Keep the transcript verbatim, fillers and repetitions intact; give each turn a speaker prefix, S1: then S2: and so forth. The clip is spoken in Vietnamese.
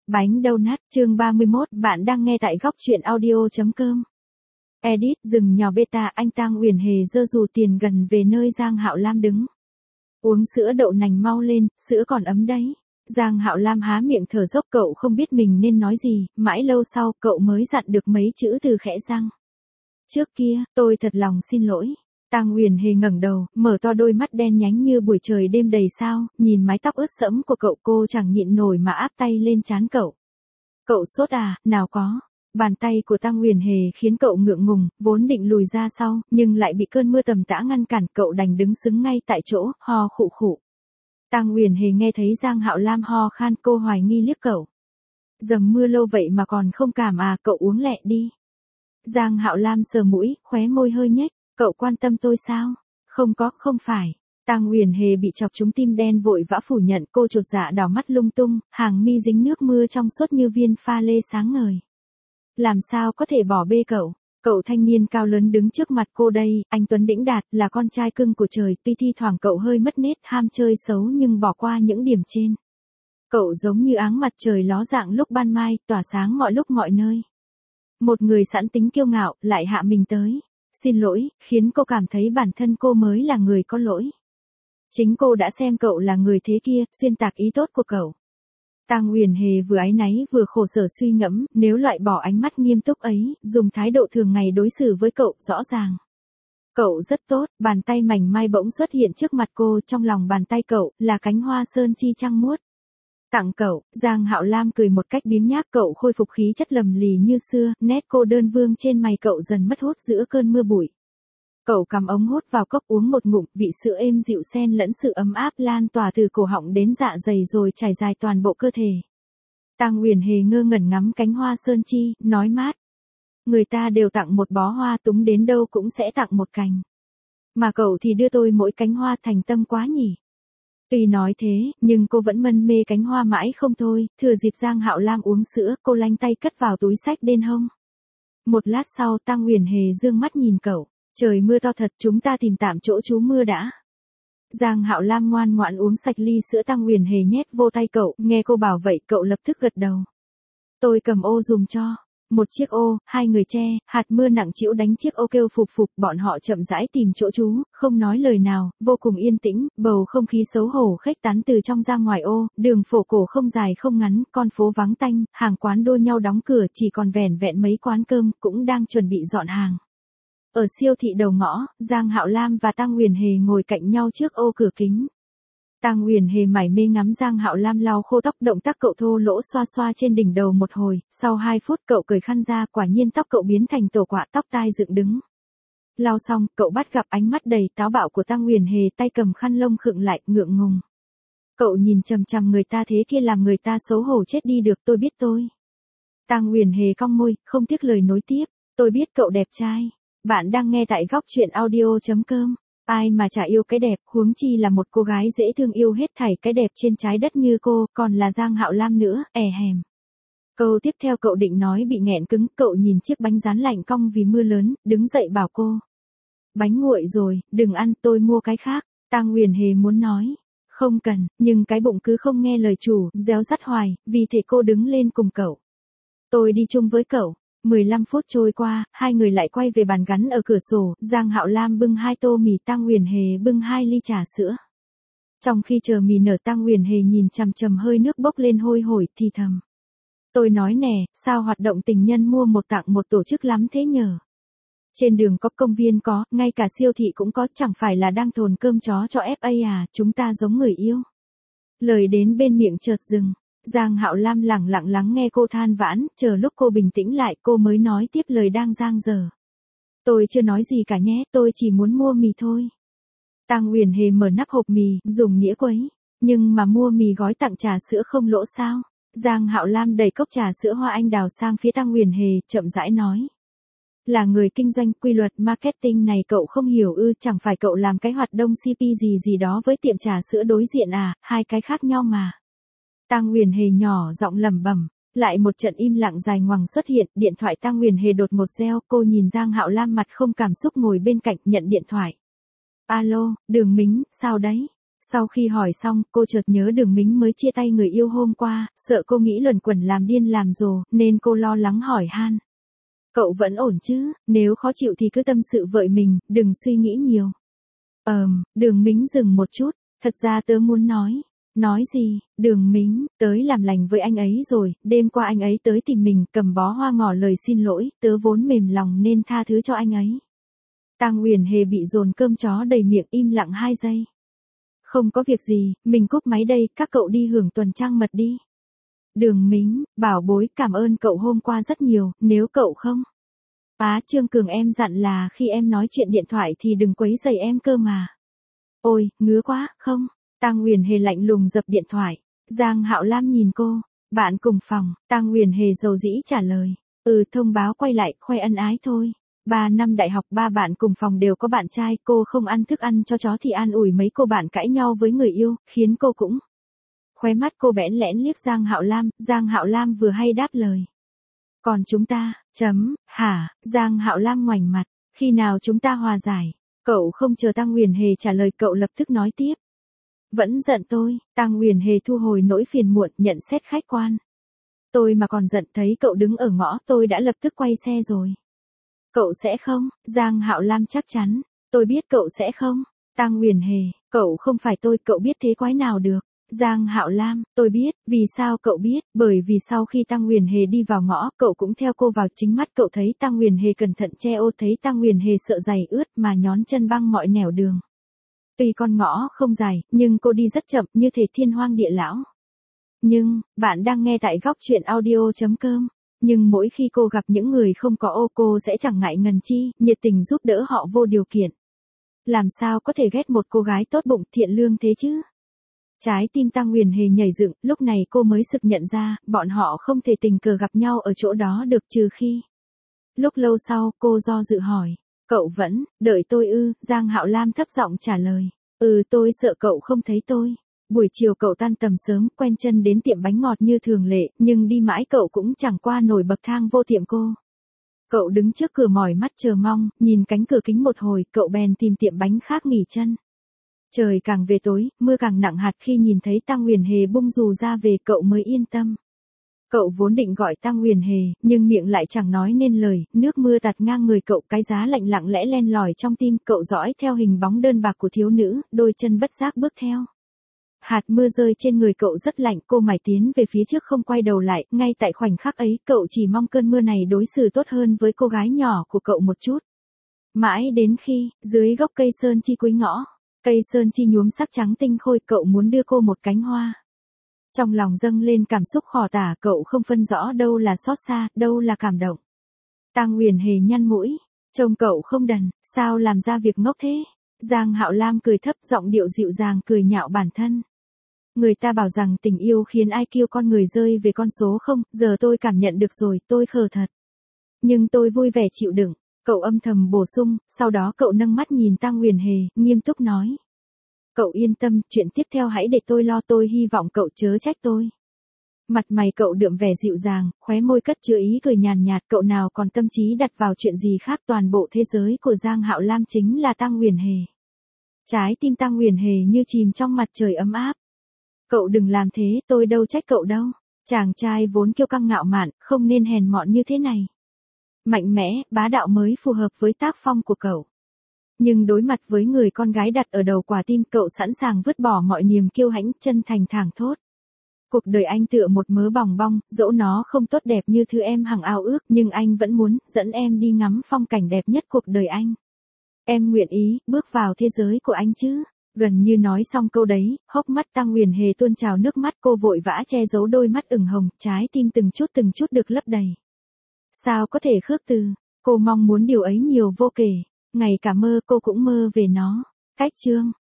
S1: Bánh donut, chương ba mươi mốt, bạn đang nghe tại góc truyện audio.com. Edit, rừng nhỏ beta, anh Tang Uyển Hề giơ dù tiền gần về nơi Giang Hạo Lam đứng. Uống sữa đậu nành mau lên, sữa còn ấm đấy. Giang Hạo Lam há miệng thở dốc, cậu không biết mình nên nói gì, mãi lâu sau cậu mới dặn được mấy chữ từ khẽ răng. Trước kia, tôi thật lòng xin lỗi. Tang Uyển Hề ngẩng đầu, mở to đôi mắt đen nhánh như buổi trời đêm đầy sao, nhìn mái tóc ướt sẫm của cậu, cô chẳng nhịn nổi mà áp tay lên trán cậu. Cậu sốt à? Nào có. Bàn tay của Tang Uyển Hề khiến cậu ngượng ngùng, vốn định lùi ra sau, nhưng lại bị cơn mưa tầm tã ngăn cản, cậu đành đứng sững ngay tại chỗ, ho khụ khụ. Tang Uyển Hề nghe thấy Giang Hạo Lam ho khan, cô hoài nghi liếc cậu. Dầm mưa lâu vậy mà còn không cảm à, cậu uống lẹ đi. Giang Hạo Lam sờ mũi, khóe môi hơi nhếch. Cậu quan tâm tôi sao? Không có, không phải. Tang Uyển Hề bị chọc trúng tim đen vội vã phủ nhận, cô chột dạ đảo mắt lung tung, hàng mi dính nước mưa trong suốt như viên pha lê sáng ngời. Làm sao có thể bỏ bê cậu? Cậu thanh niên cao lớn đứng trước mặt cô đây, anh tuấn đĩnh đạt, là con trai cưng của trời, tuy thi thoảng cậu hơi mất nết, ham chơi xấu nhưng bỏ qua những điểm trên. Cậu giống như áng mặt trời ló dạng lúc ban mai, tỏa sáng mọi lúc mọi nơi. Một người sẵn tính kiêu ngạo, lại hạ mình tới. Xin lỗi, khiến cô cảm thấy bản thân cô mới là người có lỗi. Chính cô đã xem cậu là người thế kia, xuyên tạc ý tốt của cậu. Tang Uyển Hề vừa áy náy vừa khổ sở suy ngẫm, nếu loại bỏ ánh mắt nghiêm túc ấy, dùng thái độ thường ngày đối xử với cậu, rõ ràng. Cậu rất tốt, bàn tay mảnh mai bỗng xuất hiện trước mặt cô, trong lòng bàn tay cậu, là cánh hoa sơn chi trăng muốt. Tặng cậu, Giang Hạo Lam cười một cách biếng nhác, cậu khôi phục khí chất lầm lì như xưa, nét cô đơn vương trên mày cậu dần mất hút giữa cơn mưa bụi. Cậu cầm ống hút vào cốc uống một ngụm, vị sữa êm dịu xen lẫn sự ấm áp lan tỏa từ cổ họng đến dạ dày rồi trải dài toàn bộ cơ thể. Tang Uyển Hề ngơ ngẩn ngắm cánh hoa sơn chi, nói mát. Người ta đều tặng một bó hoa, túng đến đâu cũng sẽ tặng một cành. Mà cậu thì đưa tôi mỗi cánh hoa, thành tâm quá nhỉ. Tuy nói thế, nhưng cô vẫn mân mê cánh hoa mãi không thôi, thừa dịp Giang Hạo Lam uống sữa, cô lanh tay cất vào túi xách bên hông. Một lát sau Tang Uyển Hề dương mắt nhìn cậu, trời mưa to thật, chúng ta tìm tạm chỗ trú mưa đã. Giang Hạo Lam ngoan ngoãn uống sạch ly sữa Tang Uyển Hề nhét vô tay cậu, nghe cô bảo vậy cậu lập tức gật đầu. Tôi cầm ô dùm cho. Một chiếc ô, hai người che, hạt mưa nặng trĩu đánh chiếc ô kêu phụp phụp, bọn họ chậm rãi tìm chỗ trú, không nói lời nào, vô cùng yên tĩnh, bầu không khí xấu hổ khuếch tán từ trong ra ngoài ô, đường phố cổ không dài không ngắn, con phố vắng tanh, hàng quán đua nhau đóng cửa, chỉ còn vẻn vẹn mấy quán cơm, cũng đang chuẩn bị dọn hàng. Ở siêu thị đầu ngõ, Giang Hạo Lam và Tang Uyển Hề ngồi cạnh nhau trước ô cửa kính. Tang Uyển Hề mải mê ngắm Giang Hạo Lam lau khô tóc, động tác cậu thô lỗ xoa xoa trên đỉnh đầu một hồi, sau hai phút cậu cởi khăn ra, quả nhiên tóc cậu biến thành tổ quạ, tóc tai dựng đứng. Lau xong, cậu bắt gặp ánh mắt đầy táo bạo của Tang Uyển Hề, tay cầm khăn lông khựng lại, ngượng ngùng. Cậu nhìn chằm chằm người ta thế kia làm người ta xấu hổ chết đi được, tôi biết tôi. Tang Uyển Hề cong môi, không tiếc lời nối tiếp, tôi biết cậu đẹp trai. Bạn đang nghe tại góc truyện audio.com. Ai mà chả yêu cái đẹp, huống chi là một cô gái dễ thương yêu hết thảy cái đẹp trên trái đất như cô, còn là Giang Hạo Lam nữa, è hèm. Câu tiếp theo cậu định nói bị nghẹn cứng, cậu nhìn chiếc bánh rán lạnh cong vì mưa lớn, đứng dậy bảo cô. Bánh nguội rồi, đừng ăn, tôi mua cái khác. Tang Uyển Hề muốn nói. Không cần, nhưng cái bụng cứ không nghe lời chủ, réo rắt hoài, vì thế cô đứng lên cùng cậu. Tôi đi chung với cậu. mười lăm phút trôi qua, hai người lại quay về bàn gắn ở cửa sổ, Giang Hạo Lam bưng hai tô mì, Tang Uyển Hề bưng hai ly trà sữa. Trong khi chờ mì nở, Tang Uyển Hề nhìn chằm chằm hơi nước bốc lên hôi hổi, thì thầm. Tôi nói nè, sao hoạt động tình nhân mua một tặng một tổ chức lắm thế nhờ? Trên đường có, công viên có, ngay cả siêu thị cũng có, chẳng phải là đang thồn cơm chó cho ép a à, chúng ta giống người yêu. Lời đến bên miệng chợt dừng. Giang Hạo Lam lẳng lặng lắng nghe cô than vãn, chờ lúc cô bình tĩnh lại cô mới nói tiếp lời đang dang dở. Tôi chưa nói gì cả nhé, tôi chỉ muốn mua mì thôi. Tang Uyển Hề mở nắp hộp mì, dùng nĩa quấy. Nhưng mà mua mì gói tặng trà sữa không lỗ sao? Giang Hạo Lam đẩy cốc trà sữa hoa anh đào sang phía Tang Uyển Hề, chậm rãi nói. Là người kinh doanh, quy luật marketing này cậu không hiểu ư, chẳng phải cậu làm cái hoạt động xê pê gì gì đó với tiệm trà sữa đối diện à, hai cái khác nhau mà. Tang Uyển Hề nhỏ giọng lẩm bẩm, lại một trận im lặng dài ngoằng xuất hiện, điện thoại Tang Uyển Hề đột ngột reo, cô nhìn Giang Hạo Lam mặt không cảm xúc ngồi bên cạnh nhận điện thoại. Alo, Đường Mính, sao đấy? Sau khi hỏi xong, cô chợt nhớ Đường Mính mới chia tay người yêu hôm qua, sợ cô nghĩ luẩn quẩn làm điên làm rồ, nên cô lo lắng hỏi han. Cậu vẫn ổn chứ, nếu khó chịu thì cứ tâm sự vợi mình, đừng suy nghĩ nhiều. Ờm, Đường Mính dừng một chút, thật ra tớ muốn nói. Nói gì, Đường Mính, tới làm lành với anh ấy rồi, đêm qua anh ấy tới tìm mình, cầm bó hoa ngỏ lời xin lỗi, tớ vốn mềm lòng nên tha thứ cho anh ấy. Tang Uyển Hề bị dồn cơm chó đầy miệng im lặng hai giây. Không có việc gì, mình cúp máy đây, các cậu đi hưởng tuần trăng mật đi. Đường Mính, bảo bối, cảm ơn cậu hôm qua rất nhiều, nếu cậu không. Á, Trương Cường em dặn là khi em nói chuyện điện thoại thì đừng quấy rầy em cơ mà. Ôi, ngứa quá, không. Tang Uyển Hề lạnh lùng dập điện thoại. Giang Hạo Lam nhìn cô. Bạn cùng phòng, Tang Uyển Hề dầu dĩ trả lời. Ừ, thông báo quay lại, khoe ân ái thôi. Ba năm đại học, ba bạn cùng phòng đều có bạn trai, cô không ăn thức ăn cho chó thì an ủi mấy cô bạn cãi nhau với người yêu, khiến cô cũng. Khóe mắt cô bẽn lẽn liếc Giang Hạo Lam, Giang Hạo Lam vừa hay đáp lời. Còn chúng ta, chấm, hả, Giang Hạo Lam ngoảnh mặt, khi nào chúng ta hòa giải? Cậu không chờ Tang Uyển Hề trả lời, cậu lập tức nói tiếp. Vẫn giận tôi, Tang Uyển Hề thu hồi nỗi phiền muộn, nhận xét khách quan. Tôi mà còn giận, thấy cậu đứng ở ngõ tôi đã lập tức quay xe rồi. Cậu sẽ không? Giang Hạo Lam chắc chắn. Tôi biết cậu sẽ không. Tang Uyển Hề, cậu không phải tôi, cậu biết thế quái nào được. Giang Hạo Lam, tôi biết, vì sao cậu biết? Bởi vì sau khi Tang Uyển Hề đi vào ngõ, cậu cũng theo cô vào, chính mắt cậu thấy Tang Uyển Hề cẩn thận che ô, thấy Tang Uyển Hề sợ giày ướt mà nhón chân băng mọi nẻo đường. Tuy con ngõ không dài, nhưng cô đi rất chậm, như thể thiên hoang địa lão. Nhưng, bạn đang nghe tại góc truyện audio chấm com. Nhưng mỗi khi cô gặp những người không có ô, cô sẽ chẳng ngại ngần chi, nhiệt tình giúp đỡ họ vô điều kiện. Làm sao có thể ghét một cô gái tốt bụng, thiện lương thế chứ? Trái tim Tang Uyển Hề nhảy dựng, lúc này cô mới sực nhận ra, bọn họ không thể tình cờ gặp nhau ở chỗ đó được trừ khi. Lúc lâu sau, cô do dự hỏi, cậu vẫn, đợi tôi ư? Giang Hạo Lam thấp giọng trả lời, ừ, tôi sợ cậu không thấy tôi. Buổi chiều cậu tan tầm sớm, quen chân đến tiệm bánh ngọt như thường lệ, nhưng đi mãi cậu cũng chẳng qua nổi bậc thang vô tiệm cô. Cậu đứng trước cửa mỏi mắt chờ mong, nhìn cánh cửa kính một hồi, cậu bèn tìm tiệm bánh khác nghỉ chân. Trời càng về tối, mưa càng nặng hạt, khi nhìn thấy Tang Uyển Hề bung dù ra về, cậu mới yên tâm. Cậu vốn định gọi Tang Uyển Hề, nhưng miệng lại chẳng nói nên lời, nước mưa tạt ngang người cậu, cái giá lạnh lặng lẽ len lỏi trong tim, cậu dõi theo hình bóng đơn bạc của thiếu nữ, đôi chân bất giác bước theo. Hạt mưa rơi trên người cậu rất lạnh, cô mải tiến về phía trước không quay đầu lại, ngay tại khoảnh khắc ấy, cậu chỉ mong cơn mưa này đối xử tốt hơn với cô gái nhỏ của cậu một chút. Mãi đến khi, dưới gốc cây sơn chi cuối ngõ, cây sơn chi nhuốm sắc trắng tinh khôi, cậu muốn đưa cô một cánh hoa. Trong lòng dâng lên cảm xúc khó tả, cậu không phân rõ đâu là xót xa, đâu là cảm động. Tang Uyển Hề nhăn mũi, trông cậu không đần, sao làm ra việc ngốc thế? Giang Hạo Lam cười thấp, giọng điệu dịu dàng, cười nhạo bản thân. Người ta bảo rằng tình yêu khiến i kiu con người rơi về con số không, giờ tôi cảm nhận được rồi, tôi khờ thật. Nhưng tôi vui vẻ chịu đựng, cậu âm thầm bổ sung, sau đó cậu nâng mắt nhìn Tang Uyển Hề, nghiêm túc nói. Cậu yên tâm, chuyện tiếp theo hãy để tôi lo, tôi hy vọng cậu chớ trách tôi. Mặt mày cậu đượm vẻ dịu dàng, khóe môi cất chứa ý cười nhàn nhạt, cậu nào còn tâm trí đặt vào chuyện gì khác, toàn bộ thế giới của Giang Hạo Lam chính là Tang Uyển Hề. Trái tim Tang Uyển Hề như chìm trong mặt trời ấm áp. Cậu đừng làm thế, tôi đâu trách cậu đâu. Chàng trai vốn kiêu căng ngạo mạn, không nên hèn mọn như thế này. Mạnh mẽ, bá đạo mới phù hợp với tác phong của cậu. Nhưng đối mặt với người con gái đặt ở đầu quả tim, cậu sẵn sàng vứt bỏ mọi niềm kiêu hãnh, chân thành thẳng thốt. Cuộc đời anh tựa một mớ bòng bong, dẫu nó không tốt đẹp như thứ em hằng ao ước, nhưng anh vẫn muốn dẫn em đi ngắm phong cảnh đẹp nhất cuộc đời anh. Em nguyện ý bước vào thế giới của anh chứ? Gần như nói xong câu đấy, hốc mắt Tang Uyển Hề tuôn trào nước mắt, cô vội vã che giấu đôi mắt ửng hồng, trái tim từng chút từng chút được lấp đầy. Sao có thể khước từ? Cô mong muốn điều ấy nhiều vô kể, ngày cả mơ cô cũng mơ về nó. Cách chương